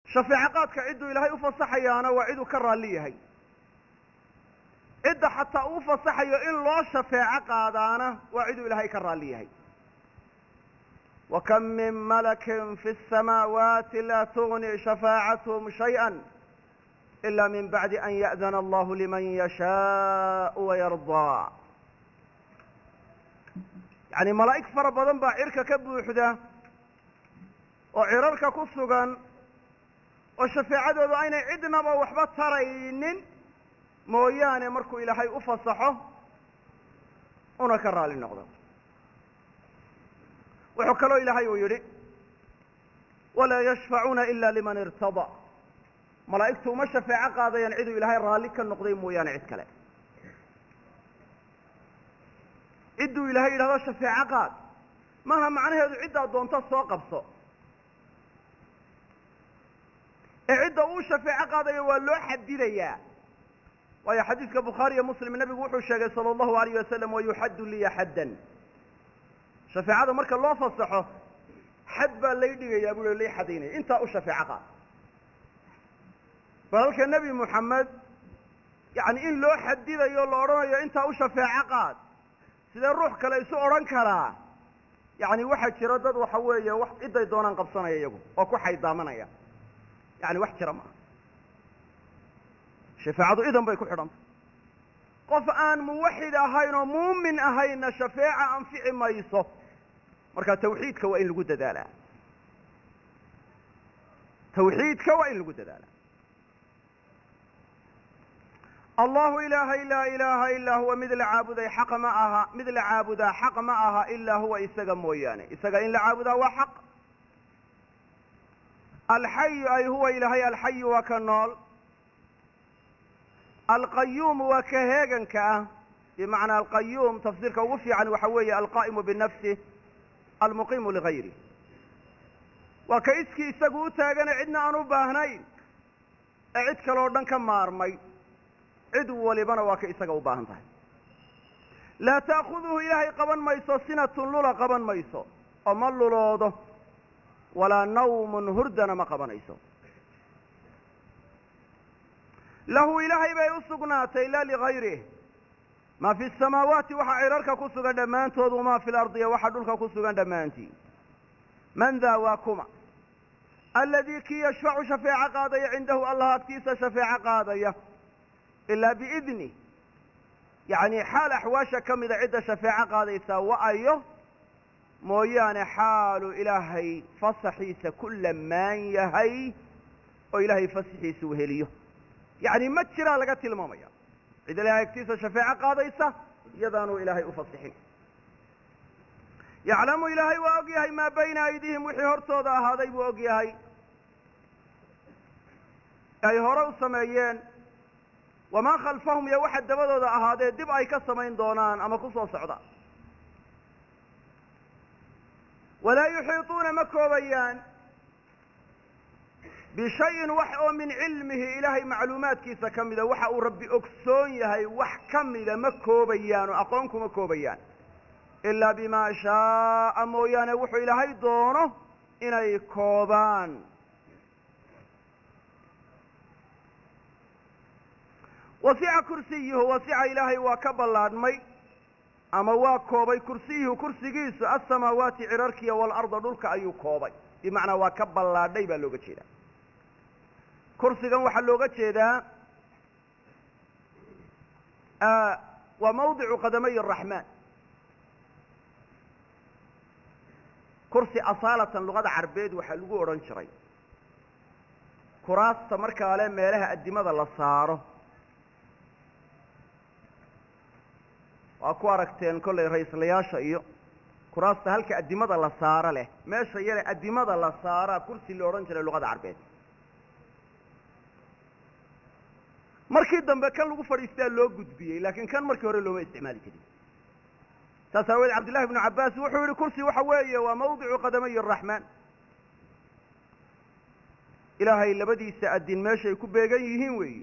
shafeeco qaadka cidduu ilaahay u fasaxayaana waa ciduu ka raalli yahay cidda xataa uu fasaxayo in loo shafeeco qaadaana waa ciduu ilaahay ka raalli yahay وكم من ملك في السماوات لا تغني شفاعتهم شيئا إلا من بعد أن يأذن الله لمن يشاء ويرضى يعني ملائك فربضان با عركة كبوحدة وعرارك كسوغان وشفاعة دو أين عدنا وحبات ترين موياني مركو إلهي أفصحه ونكرر للنقضة وحكلوا إلهي ويري ولا يشفعون إلا لمن ارتضى ملائكته ما شفاعة قاضي ينعدوا إلهي رالك النقضي موياني عد كلام عدوا إلهي إلهي شفاعة قاض ما معنى هذا عدة دونتا سوق بسوق عدة أو شفاعة قاضي يولو حد ليا ويا حديث كبخاري مسلم النبي وحو الشيخ صلى الله عليه وسلم ويحد لي حدا شفاعة مركا الله فصحه حد بالليل يقول لي حديني انت او شفاعة فلك النبي محمد يعني ان لو حدد يقول له انت او شفاعة سيدا الروح كلا يسو اوران كرا يعني واحد شردد وحوية واحد ادا يدونان قبصانا يقول وكو حيدامنا يعني واحد شرما شفاعة اذن بيكو حرام قف آن موحد أهين ومؤمن أهين شفاعة أنفع ما يصف مركا توحيدك وإن لقود ذالا توحيدك وإن لقود ذالا الله إله إلا هو مثل عابد حق معها إلا هو إساق موياني إساق إن لعابد هو حق الحي أي هو إلهي الحي وكالنول القيوم وكهيغن كأه بمعنى القيوم تفسير كوفي عن وحوية القائم بالنفس المقيم لغيره وكيسكي سقو تاغن عدنا أنو باهنين عد كالوردن كمارمي عد ولبنا وكيسكو باهنتين لا تأخذه إلهي قبن ميسو سنة لولا قبن ميسو أمال لوده ولا نوم هردنا ما قبن ميسو له إلهي بيسقناتي لا لغيره ما في السماوات وحا عرارك كسوغا دمانتي وما في الأرض وحا دولك كسوغا دمانتي من ذا واكما الذي كي يشفع شفاعة قاضية عنده الله أكتيس شفاعة قاضية إلا بإذنه يعني حال أحواشا كم إذا عدة شفاعة قاضية وأيه مويان حال إلهي فصحيس كل ما يهي وإلهي فصحيس وهليه يعني ما تشرى لقت المامية إذا لا يكتيس شفاعة قاضيسة يدانوا إلهي أفصحين يعلم إلهي وأقيهي ما بين أيديهم وحي هرطودا هذا يبو أقيهي أي هرو سميين وما خلفهم يا واحد دبدودا هذا دب أي كسمين دونان أما قصوا صعدا ولا يحيطون مكوبيان بشيء وحو من علمه إلهي معلومات كيسا كمدا وحو ربي أكسون يهي وح كمدا مكوبيان وأقونكم مكوبيان إلا بما شاء مويان وحو إلهي دونه إني كوبان وسع كرسيه وسع إلهي وكبلاد مي أما واكوبي كرسيه كرسي جيس السماوات عراركية والأرض دولك أيو كوبي بمعنى وكبلاد ديبا لوغة جيدا كرسي جن وحا لوغة جيدا وموضع قدمي الرحمن كرسي أصالة لغة عربيد وحا لوغة أورانشري كراس تمركا عليه ميلها الدماء للصاره وأكو أركتين كل رئيس لياشا إيو كراسة هلك الدماء للصاره له ماشا يلي الدماء للصاره كرسي اللي أورانشري لغة عربيد markii dambe kan lagu fariistaa loo gudbiyay laakiin kan markii hore loo isticmaali jiray tasawwid Abdullah ibn Abbas wuxuu yiri kursi waxa weeye waa mawduucu qadamay ar-Rahman Ilaahay labadiisa adin meeshay ku beegan yihiin weey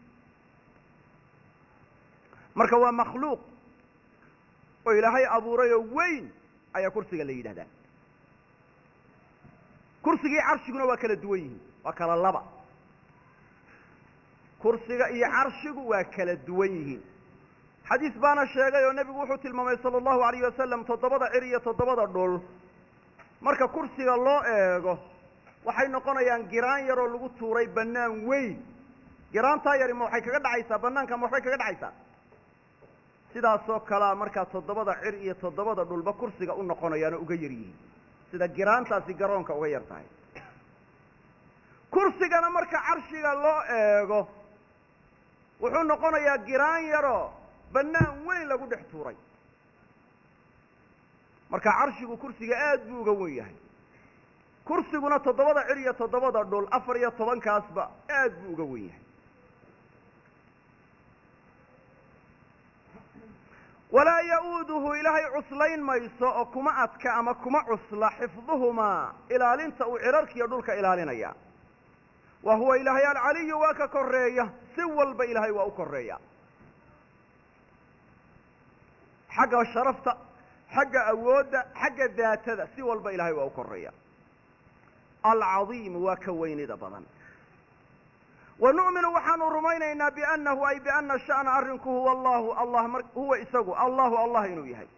marka waa makhluuq oo Ilaahay abuuray weyn ayaa kursiga la yiraahdaa kursigii arshiguna waa kala duwan yihiin وكلا لبا كرسي إيا عرشق وكلا دويه حديث بانا الشيغي والنبي وحوت الممي صلى الله عليه وسلم تضبط عرية تضبط الدول marka kursiga loo eego waxay noqonayaan giraan yar oo lagu tuuray banaan weyn giraanta yar ma waxay kaga dhacaysaa banaanka ma waxay kaga dhacaysaa sidaas oo kala marka toddobada cir iyo toddobada dhulba kursiga u noqonayaan uga yar yihiin sida giraantaasi garoonka uga yar tahay kursigana marka carshiga loo eego wuxuu noqonayaa giraan yaro banaan weyn lagu dhex tuuray marka carshigu kursiga aad buu uga weyn yahay kursiguna toddobada cir iyo toddobada dhul 14 kaasba aad buu uga weyn yahay ولا يؤوده إلهي عسلين ميسو أو كما أتك أما كما عسل حفظهما إلى لنت أو عررك يدولك إلى لنيا وهو إلهي العلي واك كرية سوى البإلهي وأكرية حق الشرفت حق أود حق الذات ذا سوى البإلهي وأكرية العظيم وكوين دبضا ونؤمن وحن رمينا بأنه أي بأن الشأن أرنك هو الله الله هو إسقو الله إنه يهي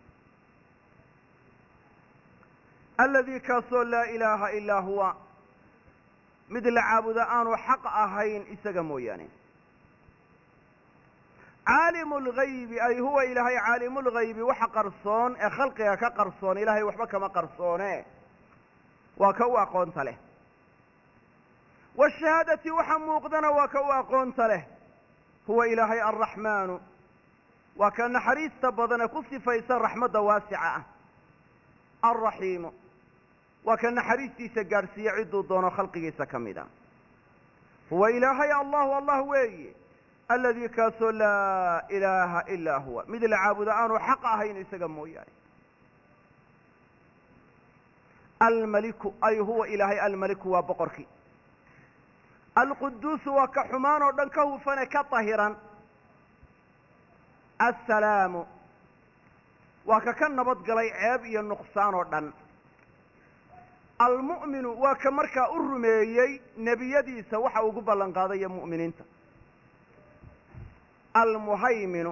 الذي كسو لا إله إلا هو مثل عابد آن حق أهين إسقا موياني عالم الغيب أي هو إلهي عالم الغيب وحق قرصون خلقها كقرصون إلهي وحبك ما قرصونه وكوا قونت له والشهادة وحموقدنا وكوا قونت له هو إلهي الرحمن وكان حريص تبضنا كسي فيسر رحمة واسعة الرحيم وكان حريص سجارسي عدو دون خلقه سكمدا هو إلهي الله وي الذي كاسو لا إله إلا هو مثل عابد آنو حقا هين سقمو يعني الملك أي هو إلهي الملك وبقرك القدوس وكحمان ودنكه فنك طهرا السلام وككن نبض قلي عيب النقصان ودن المؤمن وكمرك الرميي نبي يدي سوحا وقبلا قاضي مؤمنين المهيمن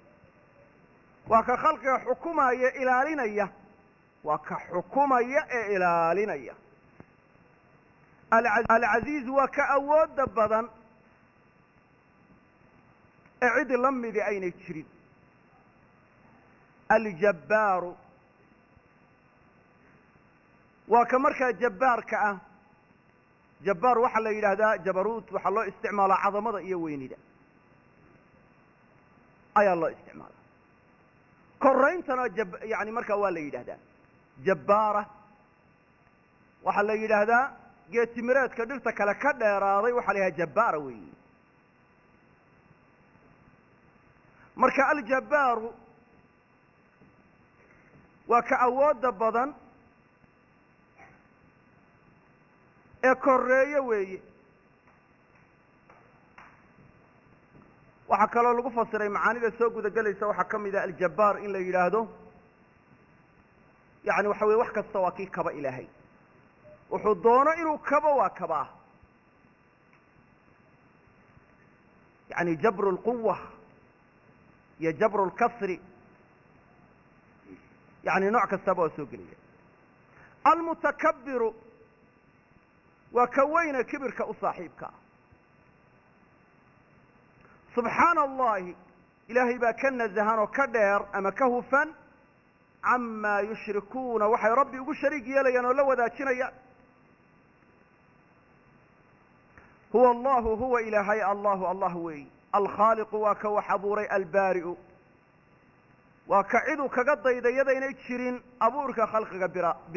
وكخلق حكومة إلى لنية وكحكومة إلى لنية العزيز وكأود دبضا اعد لمي بأين تشريد الجبار وكمركا جبار كأه جبار وحلا يلهدا جبروت وحلا استعمال عظمة يويني ده أي الله استعمال كرين تنا يعني مركا ولا يلهدا جبارة وحلا يلهدا جيت مرات كدرت كلا كدا راضي وحليها جبارة وي مركا الجبار وكأود دبضا كورية وي waxa kale lagu fasiray macaanida soo guda galaysa waxa kamida al-jabbar in la yiraahdo yaani waxa way wax kasta waa kii kaba ilaahay wuxuu doono inuu kaba waa kaba yaani jabr al-quwwa ya jabr al-kasr yaani nooc kasta baa soo geliya al-mutakabbir وكوين كبرك أصاحبك سبحان الله إلهي باكن الزهان وكدير أما كهفا عما يشركون وحي ربي يقول شريك يلي ولو ذاتنا هو الله هو إلهي الله وي الخالق وكو حبوري البارئ وكعدو كقضي يدين يتشرين أبورك خلقك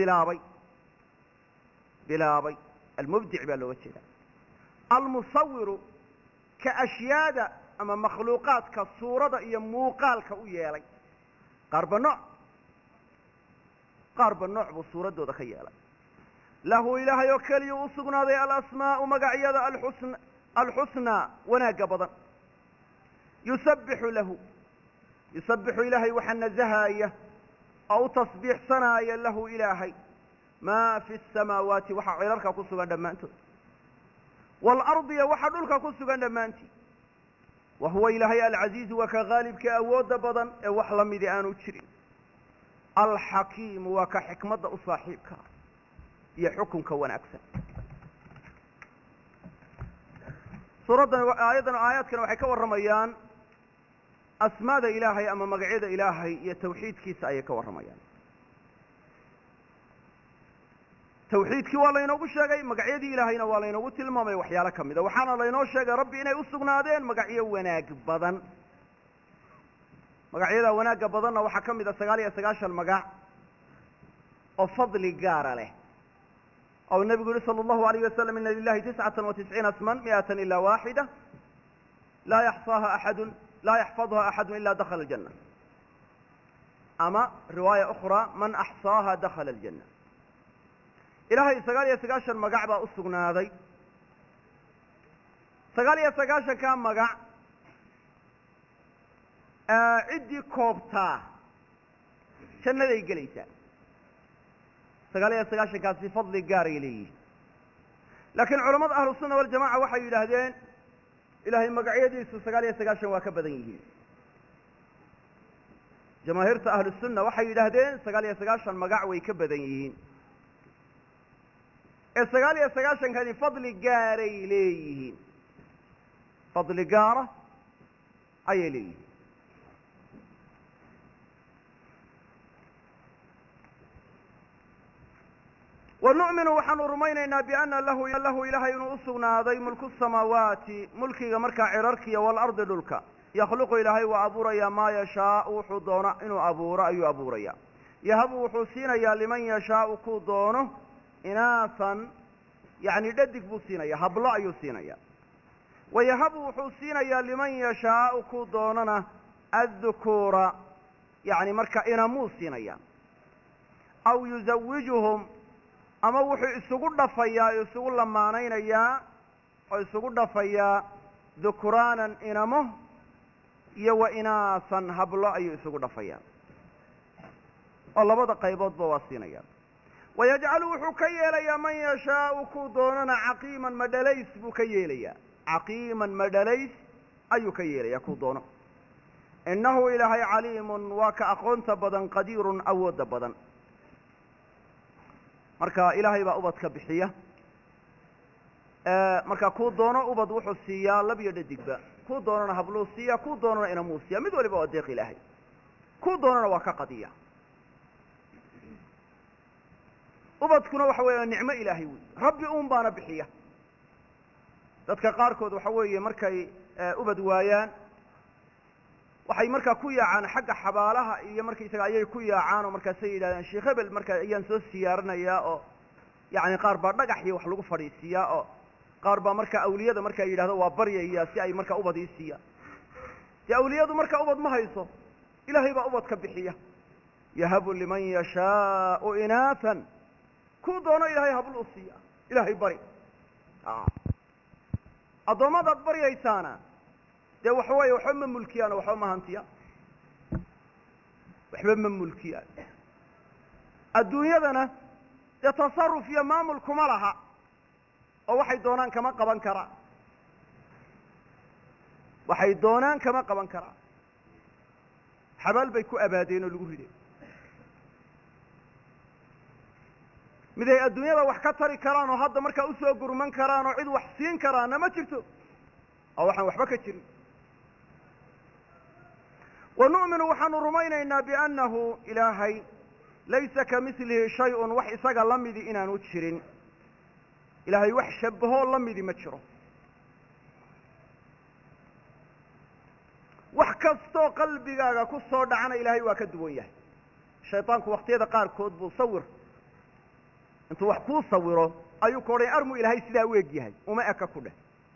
بلابي المبدع بالوجه المصور كأشياء أما مخلوقات كالصورة إيا موقال كأويالي قرب النوع بالصورة دو دخيالي له إله يوكل يوصقنا ذي الأسماء مقعية الحسنى وناقبضا يسبح إلهي وحن زهاية أو تصبيح صنايا له إلهي ما في السماوات وحعيرك قصوا دمانته waalardiya waxa dhulka ku sugan dhammaantii wa huwa ilaahay alcaziizu waa ka haalibka awoodda badan ee wax la midi aanu jirin alxakiimu waa ka xikmadda u saaxiibka iyo xukunka wanaagsan suuraddan aayaadkan waxay ka warramayaan asmaada ilaahay ama magacyada ilaahay iyo tawxiidkiisa ayay ka warramayaan tawxiidkii waa laynoogu sheegay magacyadii ilaahayna waa laynoogu tilmaamay waxyaalo ka mida waxaana laynoo sheegay rabbi inay u sugnaadeen magacyo wanaag badan magacyada wanaagga badanna waxaa ka mida 99 magac oo fadli gaara leh oo nabigu yiri sallallahu alayhi wasallam inna lillahi 99 isman 100 illa wahida la yahfazuha ahad illa dakhala aljanna ama riwaaya ukhra man ahsaha dakhala aljanna ilaahay 99 magac baa u sugnaaday 99 ka magac cidii koobtaa jannaday gelaysaa 99 kaasi fadli gaar ay leeyihiin laakiin culimada ahlu sunna wal jamaa waxay yiraahdeen ilaahay magacyadiisu 99 waa ka badan yihiin jamaahiirta ahlu sunna waxay yiraahdeen 99 magac way ka badan yihiin ee 99 kani fadli gaar ay leeyihiin fadli gaar ay leeyihiin ونؤمن وحن رمينا بأن له إله إنه أصغنا ذي ملك السماوات ملكي مركا عرركي والأرض للك يخلق إلهي وأبوريا ما يشاء حضونا إنه أبورا أي أبوريا يهب حسين يا لمن يشاء كودونه إناثا يعني ددك بسين يهب لا يسين يا ويهب حسين يا لمن يشاء كودوننا الذكورة يعني مركا إناموسين يا أو يزوجهم ama wuxuu isugu dhafayaa isugu lamaanaynayaa oo isugu dhafayaa dhukraanan inamo iyo wa inaasan hablo ayuu isugu dhafayaa oo labada qayboodba waa siinaya wayajcalu wuxuu ka yeelayaa man yashaa'u ku doonana caqiiman madalays buu ka yeelayaa caqiiman madalays ayuu ka yeelayaa ku doono innahu ilaahay caliimun waa ka aqoonta badan qadiirun awoodda badan marka ilaahay baa ubadka bixiya marka ku doono ubad wuxuu siiyaa labiyo dhadigba ku doonana hablu siiya ku doonana ina muusiya mid waliba waa deeq ilaahay ku doonana waa ka qadiya ubadkuna waxa weeye nicmo ilaahay weey rabbi baana bixiya dadka qaarkood waxa weeye markay ubad waayaan waxay markaa ku yaacaan xagga xabaalaha iyo markaysaga ayay ku yaacaan oo markaas ay yiraahdaan sheekh hebel markaa ayaan soo siyaaranayaa oo yaani qaar baa dhagax iyo wax lagu fadhiisiyaa oo qaar baa markaa awliyada markaa yiraahdo waa baryaya si ay markaa ubad isiiya si awliyadu markaa ubad ma hayso ilaahay baa ubad ka bixiya yahabu liman yashaa'u inaathan ku doono ilaahay hablu siiya ilaahay bari adoomada baryaysaana de waxa weeye waxba ma mulkiyaan waxba ma hantiya waxba ma mulkiyaan adduunyadana de tasarruf iyo maamul kuma laha oo waxay doonaan kama qaban karaan waxay doonaan kama qaban karaan xabaal bay ku abaadeen oo lagu riday miday adduunyada wax ka tari karaan oo hadda markaa u soo gurman karaan oo cid wax siin karaana ma jirto oo waxaan waxba ka jirin ونؤمن وحن رمينا بأنه إلهي ليس كمثله شيء وحسق لمدي إنا نتشرين إلهي وحشبه لمدي متشره وحكستو قلبي كسو دعنا إلهي وكدويه الشيطان وقت هذا قال كود بصور انتو وحكو صوروا أيو كوري أرمو إلهي سلا ويجيهي وما أكا كله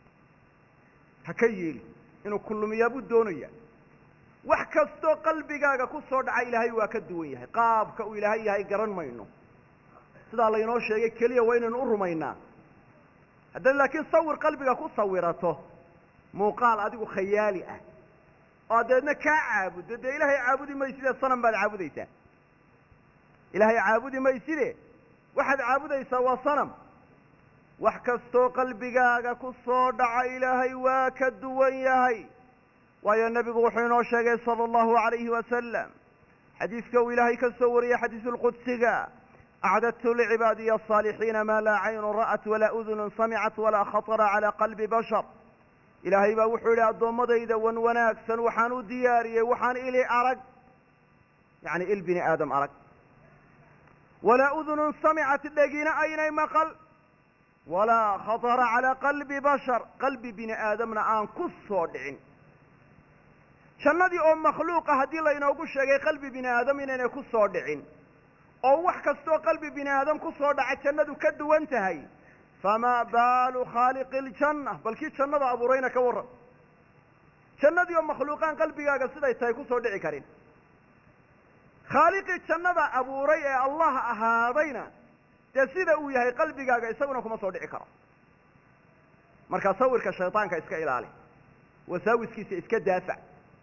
هكيل إنه كل ميابود دونيه wax kasto qalbigaaga ku soo dhacay ilaahay waa ka duwan yahay qaabka uu ilaahay yahay garan mayno sida la inoo sheegay kaliya waa inaan u rumaynaa haddii laakiin sawir qalbiga ku sawirato muuqaal adigu khayaali ah oo deedna ka caabudo de ilaahay caabudi ma sida sanam baad caabudaysaa ilaahay caabudi ma sida waxaad caabudaysaa waa sanam wax kastoo qalbigaaga ku soo dhaca ilaahay waa ka duwan yahay waayo nebigu wuxuu inoo sheegay sala allahu alayhi wasalam xadiiska uu ilaahay ka soo wariyey xadiisulqudsiga acdadtu licibaadiya asaalixiina maa laa caynun ra'at walaa udunun samicat walaa khatara calaa qalbi bashar ilaahay baa wuxuu yidhi addoommadayda wan wanaagsan waxaan u diyaariyey waxaan ili arag yacni il bini aadam arag walaa udunun samicat dhegina aynay maqal walaa khatara calaa qalbi bashar qalbi bini aadamna aan ku soo dhicin jannadii oo makhluuqa haddii laynoogu sheegay qalbi bini aadam inaynay ku soo dhicin oo wax kastoo qalbi bini aadam ku soo dhaca jannadu ka duwan tahay famaa baalu khaaliqi aljanna balkii jannada abuurayna ka warran jannadii oo makhluuqaan qalbigaaga siday tahay ku soo dhici karin khaaliqii jannada abuuray ee allah ahaadayna dee sida uu yahay qalbigaaga isaguna kuma soo dhici karo markaa sawirka shaydaanka iska ilaali wasaawiskiisa iska daafac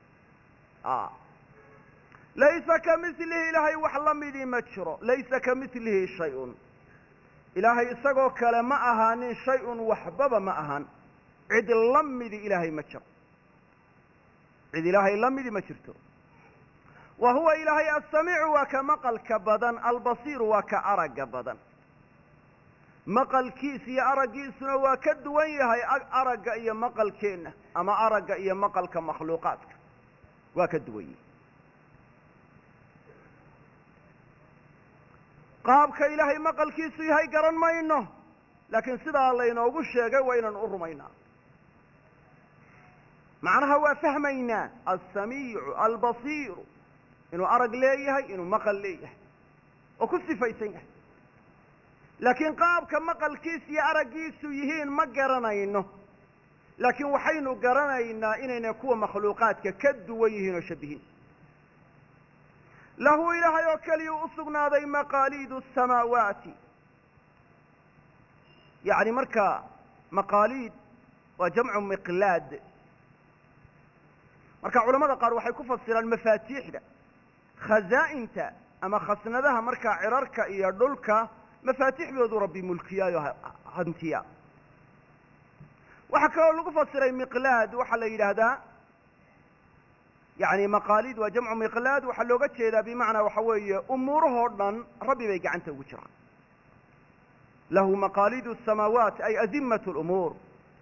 laysa kamilihi ilaahay wax la midii ma jiro laysa kamilihi shay-un ilaahay isagoo kale ma ahaanin shay-un waxbaba ma ahan cid la midi ilaahay ma jiro cid ilaahay la midi ma jirto wa huwa ilaahay assamiicu waa ka maqalka badan albasiiru waa ka aragga badan maqalkiisa iyo araggiisuna waa ka duwan yahay aragga iyo maqalkeenna ama aragga iyo maqalka makhluuqaadka waa ka duwan yahay qaabka ilaahay maqalkiisu yahay garan mayno laakiin sidaa laynoogu sheegay waa inaan u rumaynaa macnaha waa fahmaynaa alsamiicu albasiiru inuu arag leeyahay inuu maqal leeyahay oo ku sifaysan yahay laakiin qaabka maqalkiisa iyo araggiisu yihiin ma garanayno laakiin waxaynu garanaynaa inayna kuwa makhluuqaadka ka duwan yihiin oo shabihin lahu ilaahay oo keliya u sugnaaday maqaaliidu asamaawaati yacni marka maqaaliid waa jamcu miqlaad marka culamada qaar waxay ku fasiraan mafaatiixda khazaa'inta ama khasnadaha markaa cirarka iyo dhulka mafaatixdoodu rabbi mulkiyaayo hantiya waxaa kaloo lagu fasiray miqlaad waxaa la yidhaahdaa yani maqaaliid waa jamcu miqlaad waxaa looga jeedaa bimacnaa waxa weeye umuurahoo dhan rabbi bay gacanta ugu jiraan lahu maqaaliidu asamaawaat ay azimat lumuur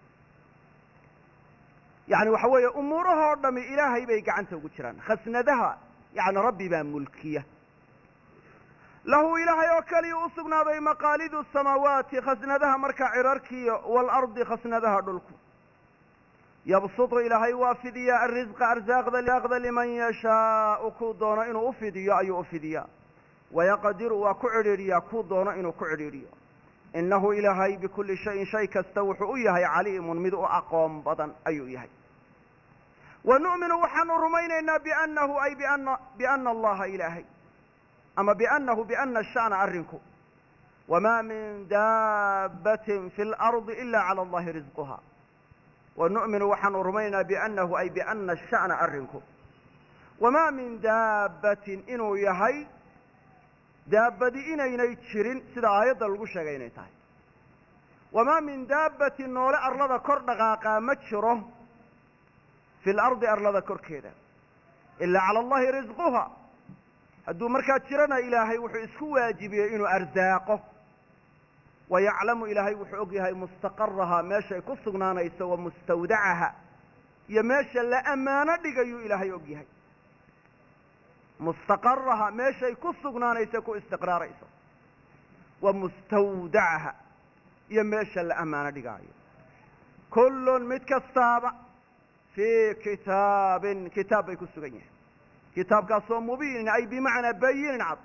yani waxa weeye umuurahoo dhami ilaahay bay gacanta ugu jiraan khasnadaha yani rabbi baa mulkiya lahu ilaahay oo keliya u sugnaaday maqaalidu asamaawaati khasnadaha markaa cirarkiiyo waalardi khasnadaha dhulku yabsutu ilaahay waa fidiyaa arrisqa arsaaqda liman yashaau kuu doono inuu ufidiyo ayuu ufidiyaa wayaqdiru waa ku cidhiidhiyaa kuu doono inuu ku cidhiidhiyo innahu ilaahay bikulli shayin shay kasta wuxuu u yahay caliimun mid u aqoon badan ayuu yahay wa nu'minu waxaanu rumaynaynaa biannahu ay biana allaha ilaahay ama biana sha'na arrinku wamaa min daabbatin fi lardi ila cala allahi risquha wa nu'minu waxaanu rumaynaynaa biannahu ay biana sha'na arrinku wamaa min daabbatin inuu yahay daabbadi inaynay jirin sida aayadda lagu sheegay inay tahay wamaa min daabbatin noole arlada kor dhaqaaqaa ma jiro fi lardi arlada korkeeda ilaa cala allahi risquha hadduu markaa jirana ilaahay wuxuu isku waajibiyey inuu arsaaqo wayaclamu ilaahay wuxuu og yahay mustaqarahaa meeshay ku sugnaanayso wa mustawdacaha iyo meesha la ammaano dhigayuu ilaahay og yahay mustaqaraha meeshay ku sugnaanayso ku istiqraarayso wa mustawdacaha iyo meesha la ammaano dhigaayo kullun mid kastaaba fii kitaabin kitaab bay ku sugan yihiin kitaabkaasoo mubiinin ay bimacnaa bayinin cad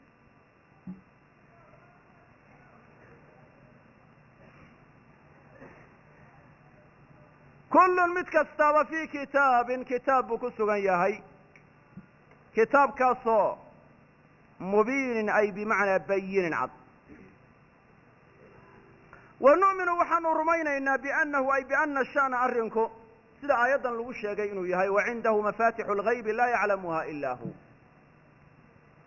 kullun mid kastaaba fii kitaabin kitaab buu ku sugan yahay kitaabkaasoo mubiinin ay bimacnaa bayinin cad wa nu'minu waxaanu rumaynaynaa biannahu ay biana sha'na arrinku sida aayaddan lagu sheegay inuu yahay wacindahu mafatixu اlgaybi laa yaclamuha ila hu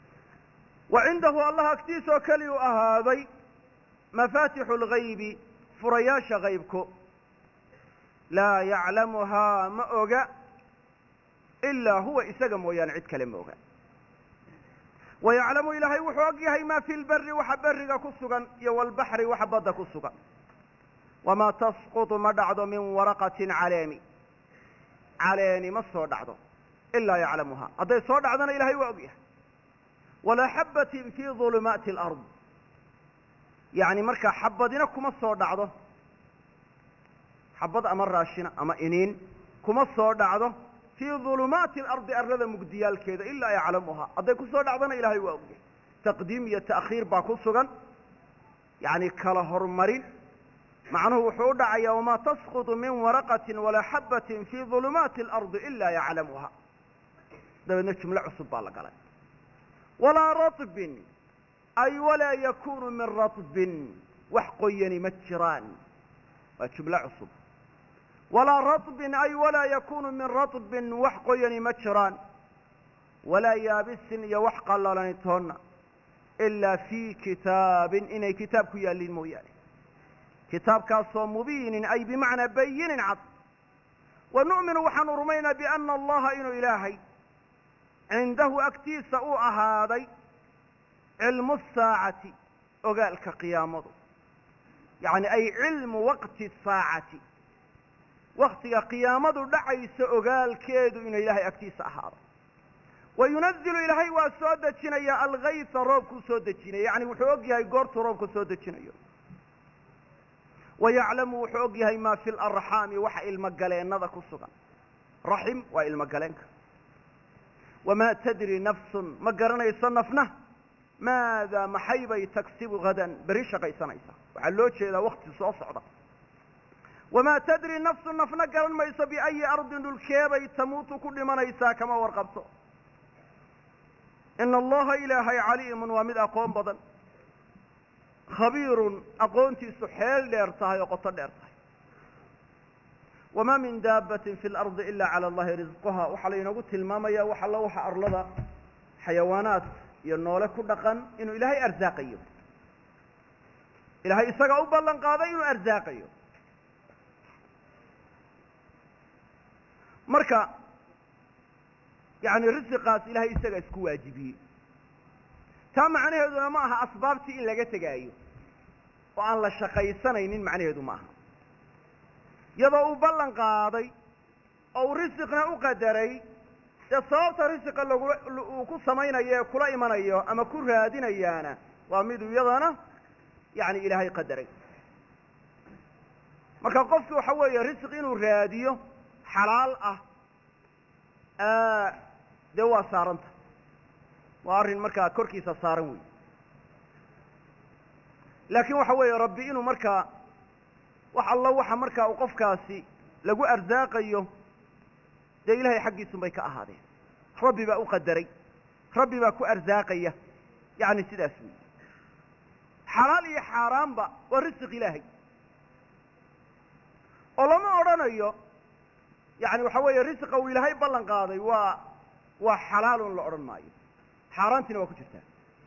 wa cindahu allah agtiisoo keliyu ahaaday mafatixu اlgaybi furayaasha qaybku laa yaclamuhaa ma oga ilaa huwa isaga mooyaane cid kale ma oga wayaclamu ilaahay wuxuu og yahay maa fi lberi waxa beriga ku sugan iyo walbaxri waxa badda ku sugan wamaa tasqutu ma dhacdo min waraqatin caleeni ma soo dhacdo ilaa yaclamuhaa hadday soo dhacdana ilahay waa og yahay walaa xabbatin fii dulumaati alard yacni markaa xabadina kuma soo dhacdo xabad ama raashina ama iniin kuma soo dhacdo fii dulumaati alardi arlada mugdiyaalkeeda ilaa yaclamuhaa hadday ku soo dhacdana ilahay waa og yahay taqdiim iyo ta'khiir baa ku sugan yacni kala hormarin macnuhu wuxuu u dhacayaa wamaa tasqutu min waraqatin walaa xabbatin fii dulumaati alardi ilaa yaclamuhaa dabeedna jumlo cusub baa la galay walaa ratbin ay walaa yakunu min ratbin wax qoyani ma jiraan waa jumlo cusub walaa ratbin ay walaa yakunu min ratbin wax qoyani ma jiraan walaa yaabisin iyo wax qallalani toonna ilaa fii kitaabin inay kitaab ku yaalliin mooyaane kitaabkaasoo mubiinin ay bimacnaa bayinin cad wa nu'minu waxaanu rumaynaa biana allaha inuu ilaahay cindahu agtiisa uu ahaaday cilmu saacati ogaalka qiyaamadu yacni ay cilmu waqti saacati waktiga qiyaamadu dhacaysa ogaalkeedu inuu ilaahay agtiisa ahaaday wayunazilu ilaahay waa soo dejinaya algaysa roobkuu soo dejinaya yacni wuxuu og yahay goortuu roobka soo dejinayo wayaclamu wuxuu og yahay maa fi larxaami waxa ilmogaleennada ku sugan raxim waa ilmogaleenka wamaa tadri nafsun ma garanayso nafna maadaa maxay bay tagsibu hadan beri shaqaysanaysaa waxaa loo jeedaa wakti soo socda wamaa tadri nafsu nafna garan mayso biayi ardin dhulkeebay tamuutu ku dhimanaysaa kama warqabto ina allaha ilaahay caliimun waa mid aqoon badan khabiirun aqoontiisu xeel dheer tahay oo qoto dheer tahay wamaa min daabbatin fi lardi ila cala allahi risquha waxaa laynoogu tilmaamaya wax alla waxa arlada xayawaanaad iyo noole ku dhaqan inuu ilaahay arsaaqayo ilaahay isagaa u ballan qaaday inuu arsaaqayo marka yacni risiqaas ilaahay isagaa isku waajibiyey taa macnaheeduna ma aha asbaabtii in laga tegaayo oo aan la shaqaysanaynin macnaheedu ma aha iyadoo uu ballan qaaday oo uu risiqna u qadaray dee sababta risiqa uu ku samaynayo ee kula imanayo ama ku raadinayaana waa mid iyadana yacni ilaahay qadaray marka qofki waxa weeye risiq inuu raadiyo xalaal ah dee waa saaranta waa arrin markaa korkiisa saaran wey laakiin waxa weeye rabbi inuu markaa wax alla waxa markaa uu qofkaasi lagu arsaaqayo dee ilahay xaggiisun bay ka ahaadeen rabbi baa u qadaray rabbi baa ku arsaaqaya yacni sidaas wey xalaal iyo xaaraanba waa risiq ilaahay oo lama odhanayo yacni waxa weeye risiqa uu ilaahay ballan qaaday waa xalaalun la odhan maayo xaaraantiina waa ku jirtaa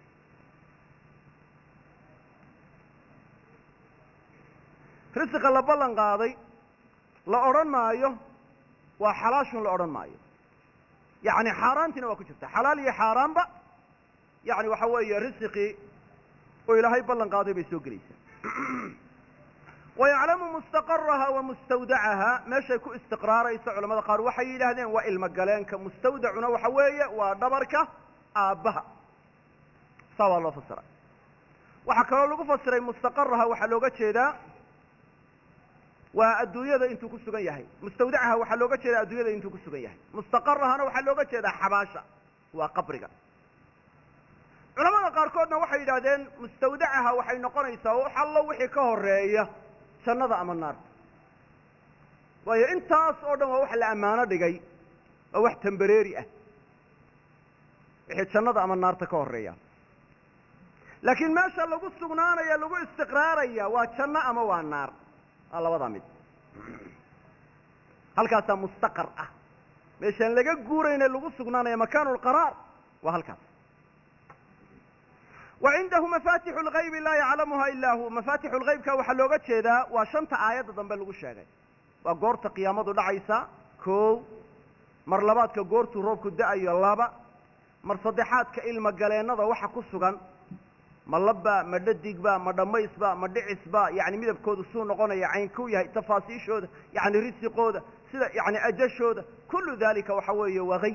risiqa la ballan qaaday la odhan maayo waa xalaashun la odhan maayo yacni xaaraantiina waa ku jirtaa xalaal iyo xaaraanba yacni waxa weeye risiqii oo ilaahay ballan qaaday bay soo gelaysaa wayaclamu mustaqaraha wa mustawdacaha meeshay ku istiqraarayso culamada qaar waxay yidhaahdeen waa ilmogaleenka mustawdacuna waxa weeye waa dhabarka aabbaha saa waa loo fasiray waxaa kaloo lagu fasiray mustaqaraha waxaa looga jeedaa waa adduunyada intuu ku sugan yahay mustawdacaha waxaa looga jeedaa adduunyada intuu ku sugan yahay mustaqarahana waxaa looga jeedaa xabaasha waa qabriga culamada qaarkoodna waxay yidhahdeen mustawdacaha waxay noqonaysaa wax allo wixii ka horeeya jannada ama naarta waayo intaas oo dhan waa wax la ammaano dhigay waa wax tembareeri ah wixii jannada ama naarta ka horeeya laakiin meesha lagu sugnaanaya lagu istiqraaraya waa janno ama waa naar waa labadaa mid halkaasaa mustaqar ah meeshaan laga guurayna lagu sugnaanaya makaanu lqaraar waa halkaas وعنده مفاتح الغيب لا يعلمها إلا هو. مفاتح الغيب كوحلوغة جيدا وشنت آيات ضمبل الشاقي وقورت قيامة دعيسة كو مرلبات كقورت روبك الدعي اللابا مرصدحات كإلما قالينا ذا وحا كسوغان مرلبا مددق با مدميس با مدعس با يعني ميدب كود السون نقونا يعني كوية تفاصيل شود يعني ريسي قود يعني أجل شود كل ذلك وحوي وغيب.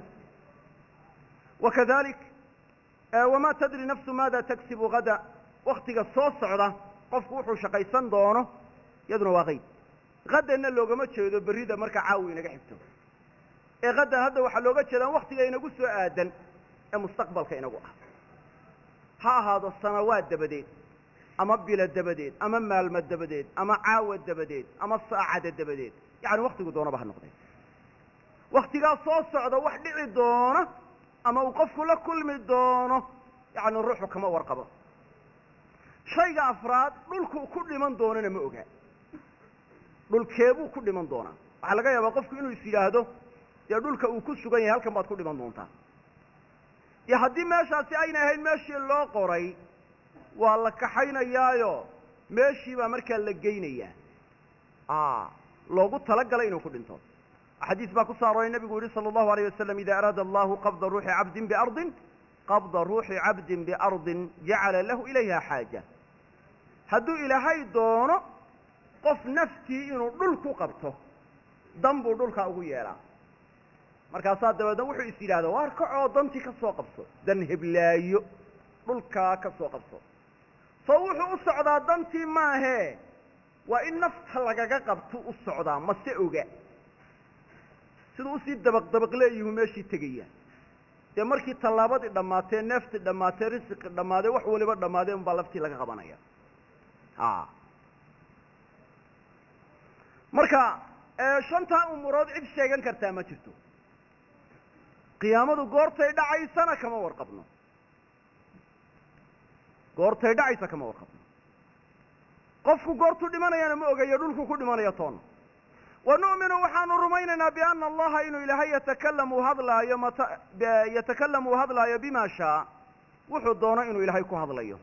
وكذلك وما تدري نفس ماذا تكسب غدا وقتك الصوص عدا قف وحو شقيسان دونه يدنو وغيب. غدا إن اللوغة ما تشهدو بريدة مركا عاوي نقحبتو غدا هذا وحلوغة تشهدان وقتك ينقو سؤادا المستقبل كينقو هذا السنوات دبديد أما بلا الدبديد أما مال الدبديد أما عاوة الدبديد أما الساعة الدبديد يعني وقتك دونه بهالنقطة وقتك الصوص عدا وحدي عدونه أما وقفك لكل من دونه يعني الروح كما ورقبه شيء أفراد دولك كل من دونه مؤجا دول كيبو كل من دونه على جاي وقفك إنه يصير هذا يا دولك وكل جاي هالك ما كل من دونته يا حدي ماشي أين هاي ماشي الله قري والله كحين يايو ماشي بمركز للجينية لو قلت تلقى لينه كل انتون حديث باكو صار النبي يقول صلى الله عليه وسلم إذا أراد الله قبض روح عبد بأرض قبض روح عبد بأرض جعل له إليها حاجة هدو إلى هاي دونه قف نفتي إنه دلكو قبطه ضمبو دلك أغييرا markaasaa dabeedna wuxuu is yidhaahdaa waar kacoo dantii ka soo qabso dan heblaayo dhulkaa ka soo qabso soo wuxuu u socdaa dantii maahee waa in nafta lagaga qabto u socdaa mase oga siduu usii dabaq leeyihu meeshii tegaya dee markii tallaabadii dhammaatee neeftii dhammaatee risiqii dhammaadee wax waliba dhammaadee unbaa laftii laga qabanaya marka shantaa umurood cid sheegan kartaa ma jirto qiyaamadu goortay dhacaysana kama warqabno goortay dhacaysa kama warqabno qofku goortu dhimanayana ma ogayo dhulku ku dhimanayo toon ونؤمن وحان رميننا بأن الله إنه إلهي يتكلم وهضلا بما شاء وحضونا إنه إلهي كهضلا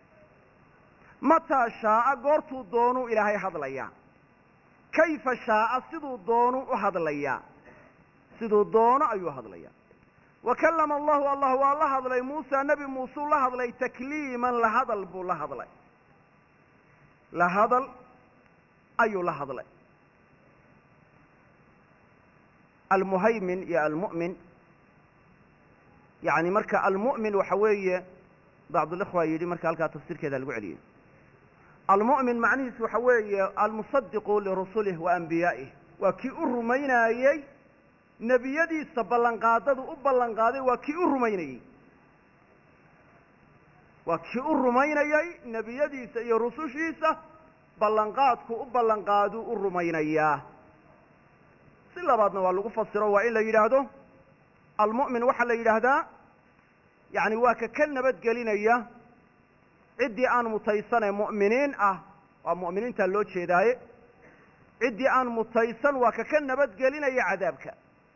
متى شاء قرتو دونو إلهي هضلا كيف شاء سدو دونو وهضلا سدو دونو أيو هضلا وكلم الله والله هضلا موسى نبي موسى الله هضلا تكليما لهضل بو لهضلا لهضل أيو لهضلا المهيمن يا المؤمن يعني مركا المؤمن وحوية بعض الإخوة يدي مركا هلكا تفسير كذا الوعلي المؤمن معنيه وحوية المصدق لرسله وأنبيائه وكي الرمينايي نبي يدي سبلنقاده وبلنقاده وكي الرمينايي وكي الرمينايي نبي يدي يرسوشيسه بلنقادك وبلنقاده الرميناياه si labaadna waa lagu fasiro waa in la yidhaahdo almu'min waxa la yidhaahdaa yani waa ka nabadgelinaya ciddii aan mutaysanee mu'miniin ah waa mu'miniinta loo jeedaaye ciddii aan mutaysan waa ka nabadgelinaya cadaabka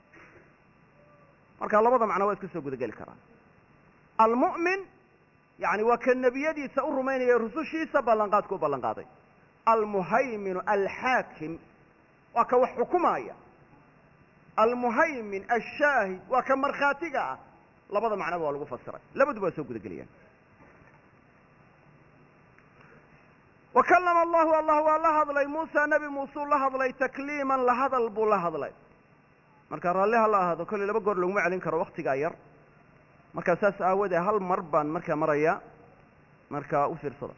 marka labada macno waa iska soo gudageli karaan almu'min yani waa ka nebiyadiisa u rumaynaya rusushiisa ballanqaadku u ballanqaaday almuhayminu alxaakim waa ka wax xukumaya المهيمن الشاهد وكمر خاتقة لبضا معناه والغو فسره لابد بأسوق ذا قليا وكلم الله هذلي موسى نبي موسى الله هذلي تكليما لهذا البو لهذلي مركا راليها الله هذا كل اللي بقول لهم معلن كرا وقت غير مركا ساس آوده هل مربان مركا مريا مركا أسر صدر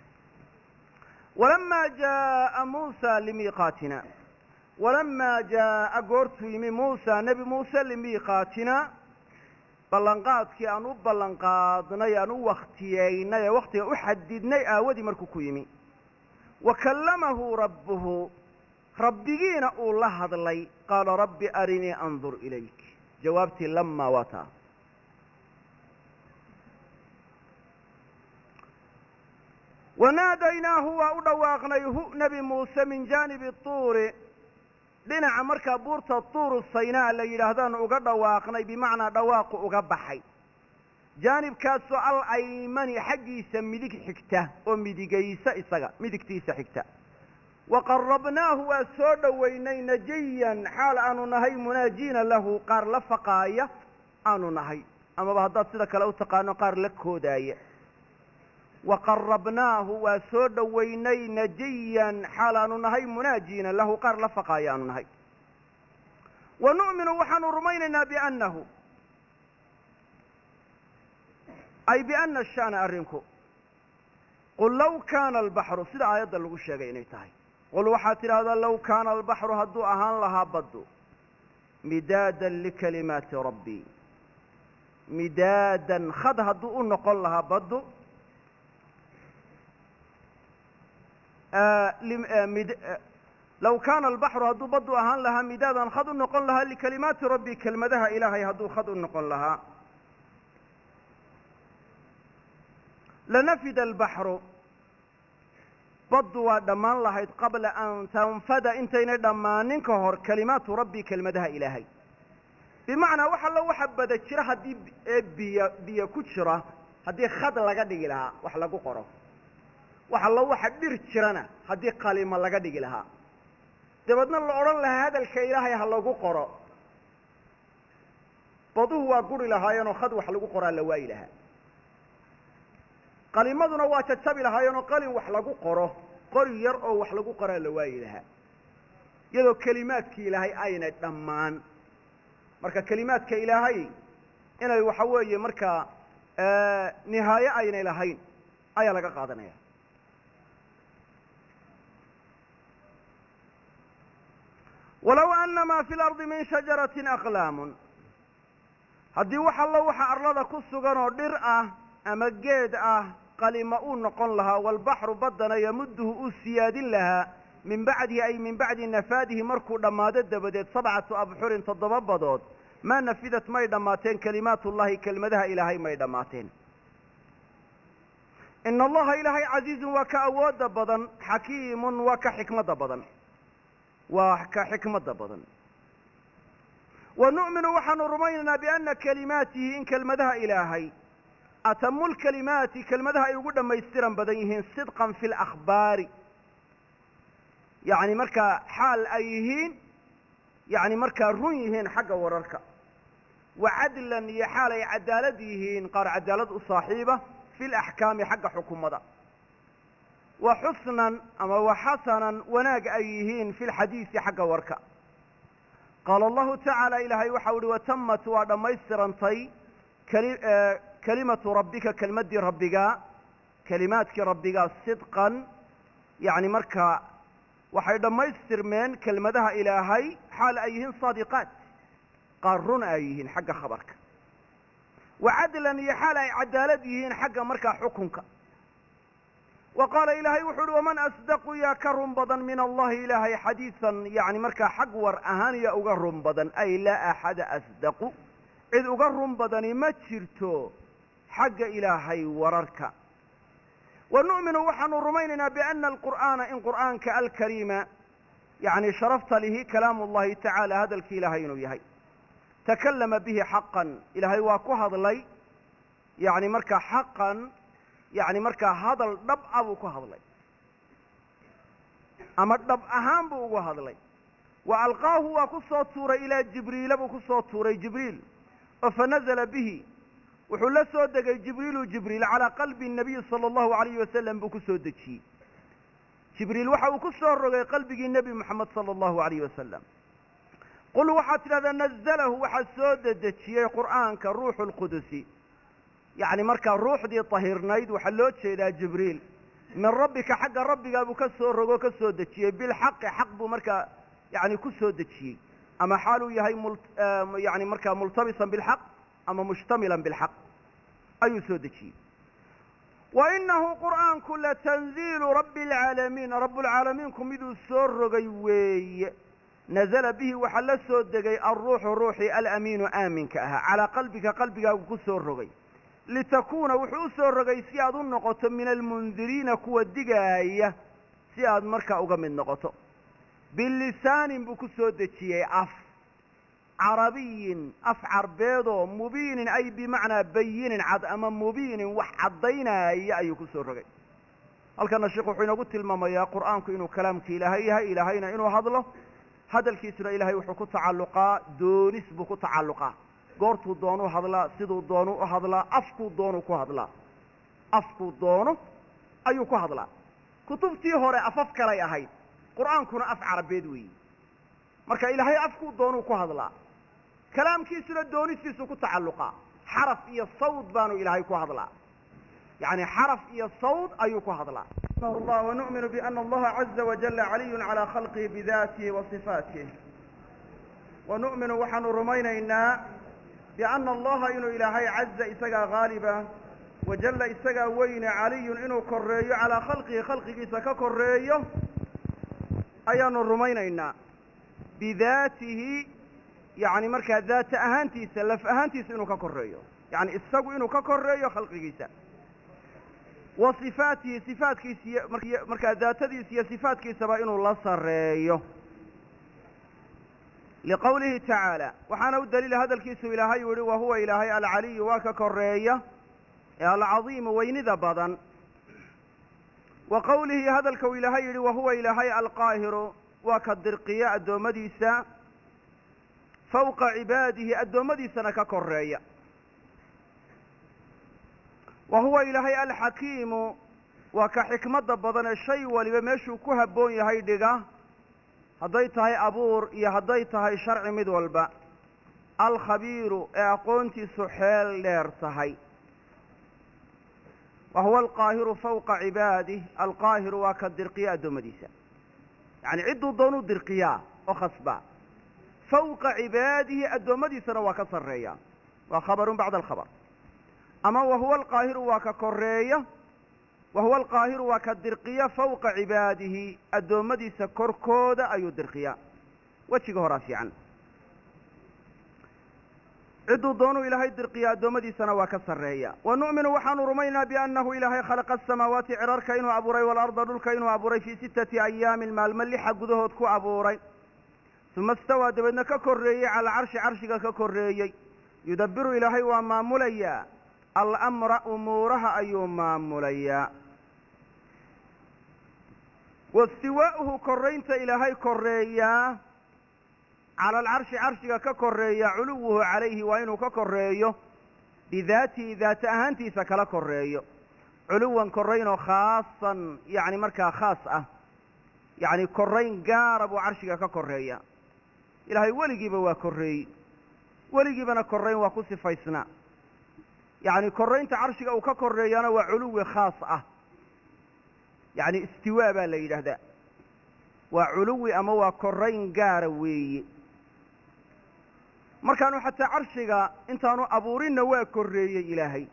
ولما جاء موسى لميقاتنا ولما جاء قرت يمي موسى نبي موسى لميقاتنا بلنقاتك أنو بلنقاتنا أنو وقتيين وقتي أحددنا آودي مركوكو يمي وكلمه ربه ربينا الله هذا اللي قال ربي أرني أنظر إليك جوابتي لما وطا وناديناه وأدواقناه نبي موسى من جانب الطور dhinaca markaa buurta tuuru saynaa la yidhaahdaan uga dhawaaqnay bimacnaa dhawaaqu uga baxay jaanibkaasoo alaymani xaggiisa midig xigta oo midigaysa isaga midigtiisa xigta waqarabnaahu waa soo dhowaynay najiyan xaal aanu nahay munaajiina lahu qaar la faqaaya aanu nahay amaba haddaad sida kale u taqaano qaar la koodaaya waqarabnaahu waa soo dhowaynay najiyan xaal aanu nahay munaajiina lahu qaar la faqaaya aanu nahay wa nu'minu waxaanu rumaynaynaa biannahu ay biana sha'na arrinku qul law kaana albaxru sida aayadda lagu sheegay inay tahay qul waxaad tidhaahdaa low kaana albaxru hadduu ahaan lahaa baddu midaadan likalimaati rabbii midaadan khad hadduu u noqon lahaa baddu low kaana albaxru hadduu baddu ahaan lahaa midaadan khad u noqon lahaa likalimaati rabbii kelmadaha ilaahay hadduu khad u noqon lahaa lanafida albaxru baddu waa dhammaan lahayd qabla an tanfada intaynay dhammaanin ka hor kalimaatu rabbii kelmadaha ilaahay bimacnaa wax allo waxa bada jira haddii biyo ku jira haddii khad laga dhigi lahaa wax lagu qoro wax allo waxa dhir jirana haddii qalimo laga dhigi lahaa dabeedna la odhan lahaa hadalka ilaahay ha lagu qoro baduhu waa guri lahaayeenoo khad wax lagu qoraa la waayi lahaa qalimaduna waa jajabi lahaayeenoo qalin wax lagu qoro qori yar oo wax lagu qoraa la waayi lahaa iyadoo kelimaadkii ilaahay aynay dhammaan marka kelimaadka ilaahay inay waxa weeye markaa nihaaye aynay lahayn ayaa laga qaadanaya walow ana maa fi lardi min shajaratin aqlaamun haddii wax allo waxa arlada ku sugan oo dhir ah ama geed ah qalima uu noqon lahaa walbaxru baddana yamudduhu uu siyaadin lahaa min bacdihi ay min bacdi nafaadihi markuu dhammaado dabadeed 7 abxurin 7 badood maa nafidat may dhammaateen kalimaatullahi kelmadaha ilaahay may dhammaateen ina allaha ilaahay casiizun waa ka awoodda badan xakiimun waa ka xikmadda badan wa nu'minu waxaanu rumaynaynaa bianna kalimaatihi in kelmadaha ilaahay atamu lkalimaati kelmadaha ay ugu dhammaystiran badan yihiin sidqan fi lakhbaari yacni markaa xaal ay yihiin yacni markaa run yihiin xagga wararka wa cadlan iyo xaal ay cadaalad yihiin qaar cadaalad u saaxiiba fi laxkaami xagga xukumada wa xusnan ama wa xasanan wanaag ay yihiin fi lxadiisi xagga warka qaala allahu tacaala ilaahay waxau uhi watamat waa dhammaystirantay kalimatu rabbika kelmaddii rabbigaa kelimaadkii rabbigaa sidqan yacni markaa waxay dhammaystirmeen kelmadaha ilaahay xaal ay yihiin saadiqaat qaar run ay yihiin xagga khabarka wa cadlan iyo xaal ay cadaalad yihiin xagga markaa xukunka wa qaala ilaahay wuxu uhi waman asdaqu yaa ka run badan min allahi ilaahay xadiisan yacni markaa xag war ahaan yaa uga run badan ay laa axada asdaqu cid uga run badani ma jirto xagga ilaahay wararka wa nu'minu waxaanu rumaynaynaa biana alqur'aana in qur'aanka alkariima yacni sharafta lihi kalaamu llahi tacaala hadalkii ilaahay inuu yahay takallama bihi xaqan ilaahay waa ku hadlay yacni markaa xaqan yacni markaa hadal dhab a buu ku hadlay ama dhab ahaan buu ugu hadlay wa alqaahu waa ku soo tuuray ilaa jibriila buu ku soo tuuray jibriil oo fanazla bihi wuxuu la soo degay jibriil calaa qalbi nabiyi sala allahu alayhi wasalam buu ku soo dejiyey jibriil waxa uu ku soo rogay qalbigii nebi moxamed sala allahu alayhi wasalam qul waxaad tidhahdaa nazalahu waxaa soo dedejiyey qur'aanka ruuxu lqudusi yacni markaa ruuxdii tahirnayd waxaa loo jeedaa jibriil min rabbika xagga rabbigaa buu ka soo rogo ka soo dejiyey bilxaqi xaq buu markaa yani ku soo dejiyey ama xaaluu yahay yani markaa multabisan bilxaq ama mushtamilan bilxaq ayuu soo dejiyey wa inahu qur'aanku latanziilu rabbi alcaalamiin rabbulcaalamiinku miduu soo rogay weeye nazla bihi waxaa la soo degay alruuxu ruuxii alamiinu aaminka ahaa calaa qalbika qalbigaagu ku soo rogay litakuuna wuxuu u soo rogay si aad u noqoto min almundiriina kuwa digaaya si aad markaa uga mid noqoto bilisaanin buu ku soo dejiyey af عربي أفعر بيضو مبين أي بمعنى بين عد أما مبين وحدينا أي كسر هل كان الشيخ حين قلت الماما يا قرآنك إنه كلامك إلهينا إنه هضله هذا الكيسر إلهي وحكو تعلقا دونس بكو تعلقا قرتو دونو هضلا سيدو دونو هضلا أفكو دونو كو هضلا أفكو دونو أيو كو هضلا كتبتي هوري أففك لي أهي قرآن كنا أفعر بيدوي مركا إلهي أفكو دونو كو هضلا كلام كيسر دونس بكو تعلقا حرف إيا الصوت بانو إلهي كو هضلا يعني حرف إيا الصوت أيو كو هضلا الله ونؤمن بأن الله عز وجل علي على خلقه بذاته وصفاته ونؤمن وحن رمينا بأن الله إنه إلهي عز إسقى غالبا وجل إسقى وين علي إنه كريه على خلقه إسقى كريه أيان رمينا بذاته يعني مركز ذات أهانتي سلف أهانتي إنه ككريه يعني إسقى إنه ككريه خلقه إسقى وصفاته صفات كيسية مركا ذاتي سيا صفات كيسبا إنه الله صريه لقوله تعالى وحنا الدليل هذا الكيس إلهي وهو إلهي العلي وككرية العظيم وينذا بضا وقوله هذا الكو إلهي وهو إلهي القاهر وكالدرقية الدومديسة فوق عباده الدومديسة ككرية وهو إلهي الحكيم وكحكمة بضن الشيء ولبمشو كهبون يهيدقه هديتها أبور يهديتها شرع مدولبا الخبير اقونتي سحيل ليرتهي وهو القاهر فوق عباده القاهر وكالدرقية الدمديسة يعني عدوا دونوا الدرقية وخصبا فوق عباده الدمديسة وكسرية وخبر بعد الخبر أما وهو القاهر وككرية وهو القاهر وكالدرقية فوق عباده الدومدي سكركودة أي الدرقية وشيكه راسعا عدوا دونوا إلهي الدرقية الدومدي سنواك السرية ونؤمن وحان رمينا بأنه إلهي خلق السماوات عرار كينو أبوري والأرض دول كينو أبوري في 6 أيام المال ملي حق دهوتكو أبوري ثم استوى دبنا ككرية على عرشك ككرية يدبر إلهي وما مليا الأمر أمورها أيما مليا واستواؤه كرينت إلهي كريا على العرش عرشك ككريا علوه عليه وإنه ككريا بذاته ذات أهانتي سكلا كريا علوا كرين خاصا يعني مركا خاصة يعني كرين قارب عرشك ككريا إلهي ولقي بوا كري ولقي بنا كرين وكسي فيسنا يعني كرينت عرشك أو ككريانا وعلو خاصة يعني استواء بالليلة هذا وعلو أما وكرين قاروي مركانو حتى عرشك انتانو أبورين وكري إلهي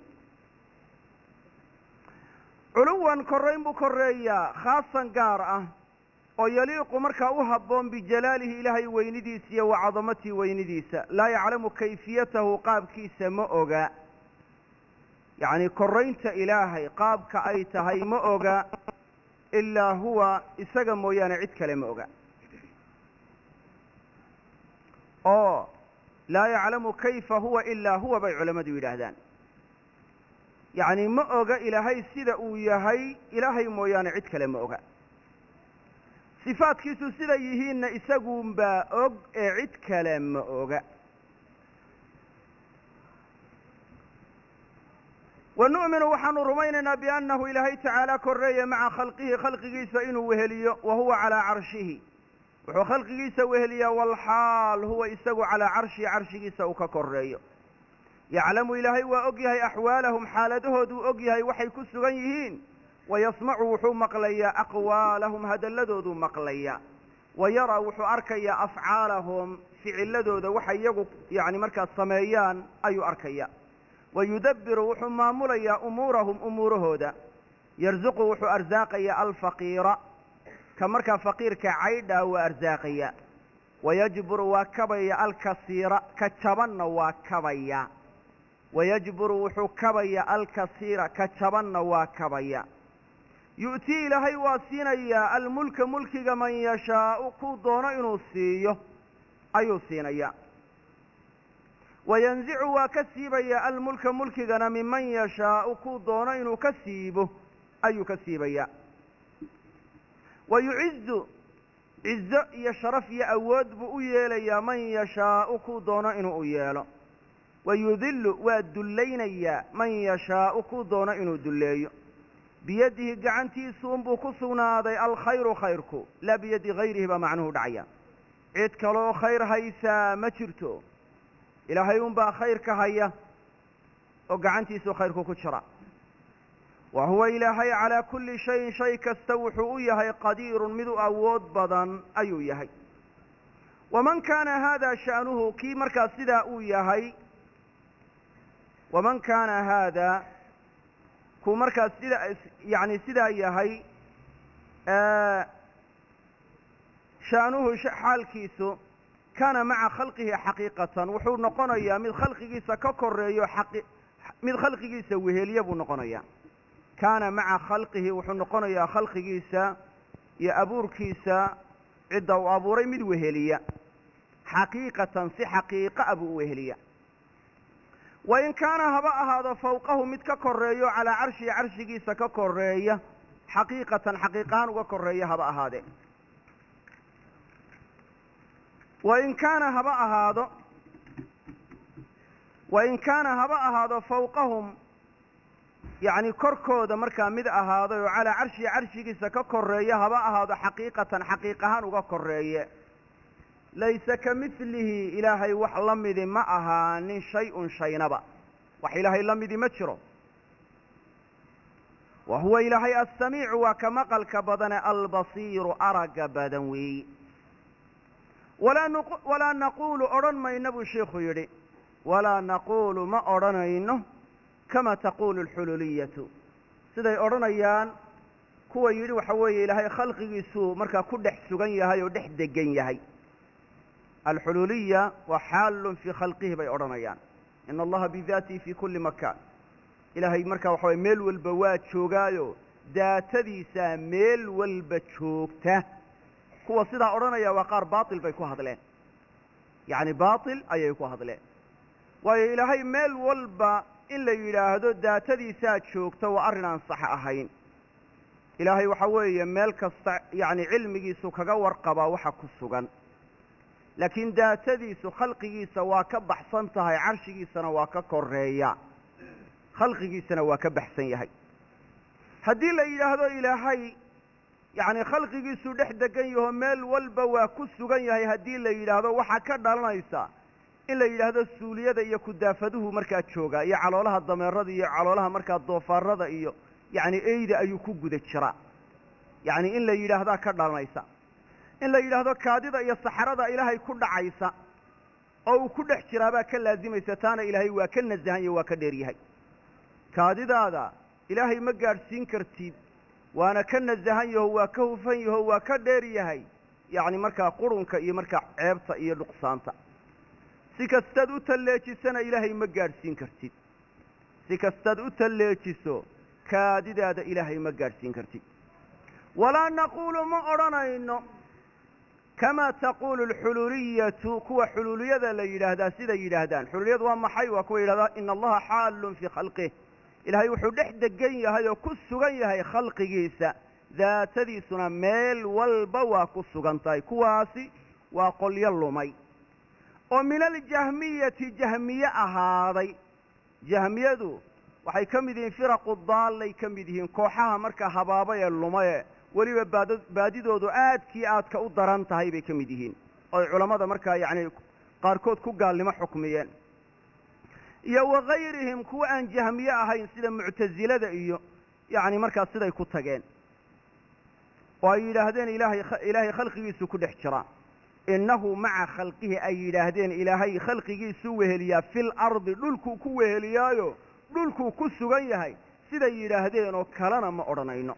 علوا كرين بكريا خاصا قارئة ويليق مركا أهبون بجلاله إلهي وينديسي وعظمته وينديس لا يعلم كيفيته قاب كيس مؤغا يعني كرينت إلهي قابك أيتهي مؤغا إلا هو إساق مويانا عد كلمة مؤغا لا يعلم كيف هو إلا هو بي علماء ولاهدان يعني مؤغا إلهي سيدا ويهي إلهي مويانا عد كلمة مؤغا صفات كيسو سيدا يهين إساقون با عد كلمة مؤغا ونؤمن وحن رميننا بأنه إلهي تعالى كرية مع خلقه سئنه وهليه وهو على عرشه وهو خلقه سوهليه والحال هو إساق على عرشه سوك كرية يعلم إلهي وأقيه أحوالهم حالته دو أقيه وحي كسغيهين ويسمع وحو مقليا أقوالهم هدلدو دو مقليا ويرى وحو أركيا أفعالهم فعلدو دو وحي يعني مركز سميان أي أركيا ويدبر وحو ماموليا أمورهم أموره دا يرزق وحو أرزاقيا الفقير كمركا فقير كعيدا وأرزاقيا ويجبر وكبيا الكثير كتبن وكبيا ويجبر وحو كبيا الكثير كتبن وكبيا يؤتي لهي واسينيا الملك ملك من يشاء كودون إنو سيه أيو سينيا wayanzicu waa ka siibaya almulka mulkigana minman yashaau kuu doono inuu ka siibo ayuu ka siibayaa wayucizu cizo iyo sharaf iyo awood buu u yeelayaa man yashaau kuu doono inuu u yeelo wayudillu waa dullaynayaa man yashaau kuu doono inuu dulleeyo biyadihi gacantiisu unbuu ku sugnaaday alkhayru khayrku laa biyadi hayrihi baa macnuhu dhacaya cid kaloo khayr haysaa ma jirto ilaahay unbaa khayrka haya oo gacantiisu khayrku ku jira wa huwa ilaahay calaa kulli shayin shay kasta wuxuu u yahay qadiirun mid u awood badan ayuu yahay waman kaana haadaa sha'nuhu kii markaas sidaa uu yahay waman kaana haadaa kuu markaas sidaa yahay sha'nuhu xaalkiisu kaana maca khalqihi xaqiiqatan wuxuu noqonayaa mid khalqigiisa ka koreeyo mid khalqigiisa weheliya buu noqonayaa kaana maca khalqihi wuxuu noqonayaa khalqigiisa iyo abuurkiisa cidda uu abuuray mid weheliya xaqiiqatan si xaqiiqa buu u weheliya wain kaana haba ahaado fawqahu mid ka koreeyo calaa carshihi carshigiisa ka koreeya xaqiiqatan xaqiiqahaan uga koreeya haba ahaadee wain kaana haba ahaado fawqahum yacni korkooda markaa mid ahaaday oo calaa carshihi carshigiisa ka koreeya haba ahaado xaqiiqatan xaqiiqahaan uga koreeye laysa ka midlihi ilaahay wax la midi ma ahaanin shay-un shaynaba wax ilaahay la midi ma jiro wa huwa ilaahay assamiicu waa ka maqalka badane albasiiru aragga badan weeyi walaa naquulu odhan mayno buu sheikhu yidhi walaa naquulu ma odhanayno kama taquulu alxululiyatu siday odhanayaan kuwa yidhi waxa weeye ilaahay khalqigiisuu markaa ku dhex sugan yahay oo dhex degan yahay alxululiya waa xaalun fii khalqihi bay odhanayaan ina allaha bidaatihi fii kulli makaan ilaahay markaa waxa weye meel walba waa joogaayo daatadiisaa meel walba joogta kuwa sidaa odhanaya waa qaar baatil bay ku hadleen yacni baatil ayay ku hadleen waayo ilaahay meel walba in la yidhaahdo daatadiisaa joogta waa arrin aan sax ahayn ilaahay waxa weeye meel kasta yacni cilmigiisu kaga warqabaa waxa ku sugan laakiin daatadiisu khalqigiisa waa ka baxsan tahay carshigiisana waa ka koreeya khalqigiisana waa ka baxsan yahay haddii la yidhaahdo ilaahay yacni khalqigiisuu dhex degan yaho meel walba waa ku sugan yahay haddii la yidhaahdo waxaa ka dhalanaysa in la yidhaahdo suuliyada iyo kudaafaduhu markaa joogaa iyo caloolaha dameerada iyo caloolaha markaa doofaarada iyo yacni eyda ayuu ku guda jiraa yacni in la yidhaahdaa ka dhalanaysa in la yidhaahdo kaadida iyo saxarada ilaahay ku dhacaysa oo uu ku dhex jiraabaa ka laazimaysa taana ilaahay waa ka nasahan yaho waa ka dheer yahay kaadidaada ilaahay ma gaadhsiin kartid waana ka nasahan yaho waa ka hufan yaho waa ka dheer yahay yacni markaa qurunka iyo markaa ceebta iyo nuqsaanta si kastaad u talleejisana ilaahay ma gaadhsiin kartid si kastaad u talleejiso kaadidaada ilaahay ma gaadhsiin kartid walaa naquulu ma odhanayno kamaa taquulu alxululiyatu kuwa xululiyada la yidhaahdaa siday yidhaahdaan xululiyadu waa maxay waa kuwa yidhahdaa ina allaha xaalun fii khalqih ilaahay wuxuu dhex degan yahay oo ku sugan yahay khalqigiisa daatadiisuna meel walba waa ku sugan tahay kuwaasi waa qolyo lumay oo min aljahmiyati jahmiye ahaaday jahmiyadu waxay ka mid yihiin firaqu daallay ka mid yihiin kooxaha markaa habaaba ee lumaye weliba baadidoodu aadkii aadka u daran tahay bay ka mid yihiin ooy culammada markaa yacni qaarkood ku gaalnimo xukmiyeen iyo wagayrihim kuwa aan jahmiye ahayn sida muctasilada iyo yacni markaas siday ku tageen oo ay yidhaahdeen ilaahay khalqigiisu ku dhex jiraa innahu maca khalqihi ay yidhaahdeen ilaahay khalqigiisuu weheliyaa fil ardi dhulkuu ku weheliyaayo dhulkuu ku sugan yahay siday yidhaahdeen oo kalena ma odhanayno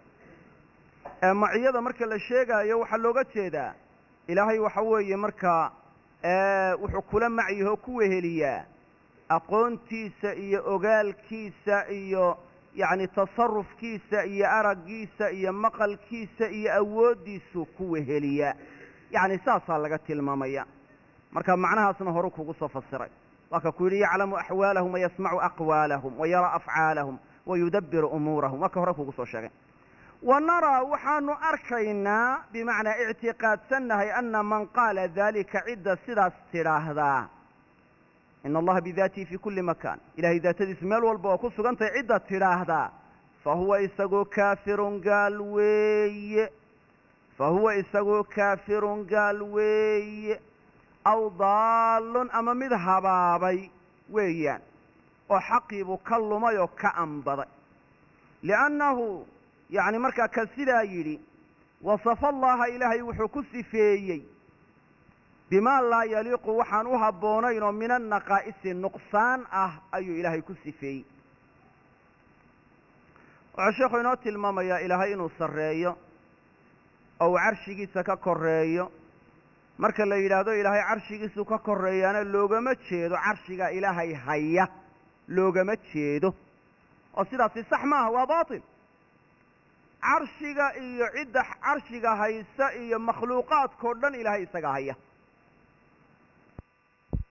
maciyada marka la sheegaayo waxaa looga jeedaa ilaahay waxa weeye markaa wuxuu kula macyaho ku weheliyaa aqoontiisa iyo ogaalkiisa iyo yacni tasarufkiisa iyo araggiisa iyo maqalkiisa iyo awooddiisuu ku weheliyaa yacni saasaa laga tilmaamaya marka macnahaasna horu kugu soo fasiray وككل يعلم أحوالهم ويسمع أقوالهم ويرى أفعالهم ويدبر أمورهم وكهرك وصوشا ونرى وحان أركينا بمعنى اعتقاد سنه أن من قال ذلك عدة سدى استراهدا إن الله بذاته في كل مكان إلهي ذات الاسمال والبوكس وقنت عدة استراهدا فهو إساقو كافر قال وي فهو إساقو كافر قال وي أو ضال أما مذهبابي ويان وحقيب كلما يكأنبضي لأنه يعني مركا كالسلا يري وصف الله إلهي وحكو سفيي بما لا يليق وحانوها بونين من النقائص النقصان أي إلهي كسفيي وعشيخ ينوت الماما يا إلهي إنو سرية أو عرشي سككرية marka la yiraahdo ilaahay carshigiisu ka koreeyana loogama jeedo carshiga ilaahay haya loogama jeedo oo sidaas sax ma ah waa baatil carshiga iyo cidda carshiga haysa iyo makhluuqaadka dhan ilaahay isaga haya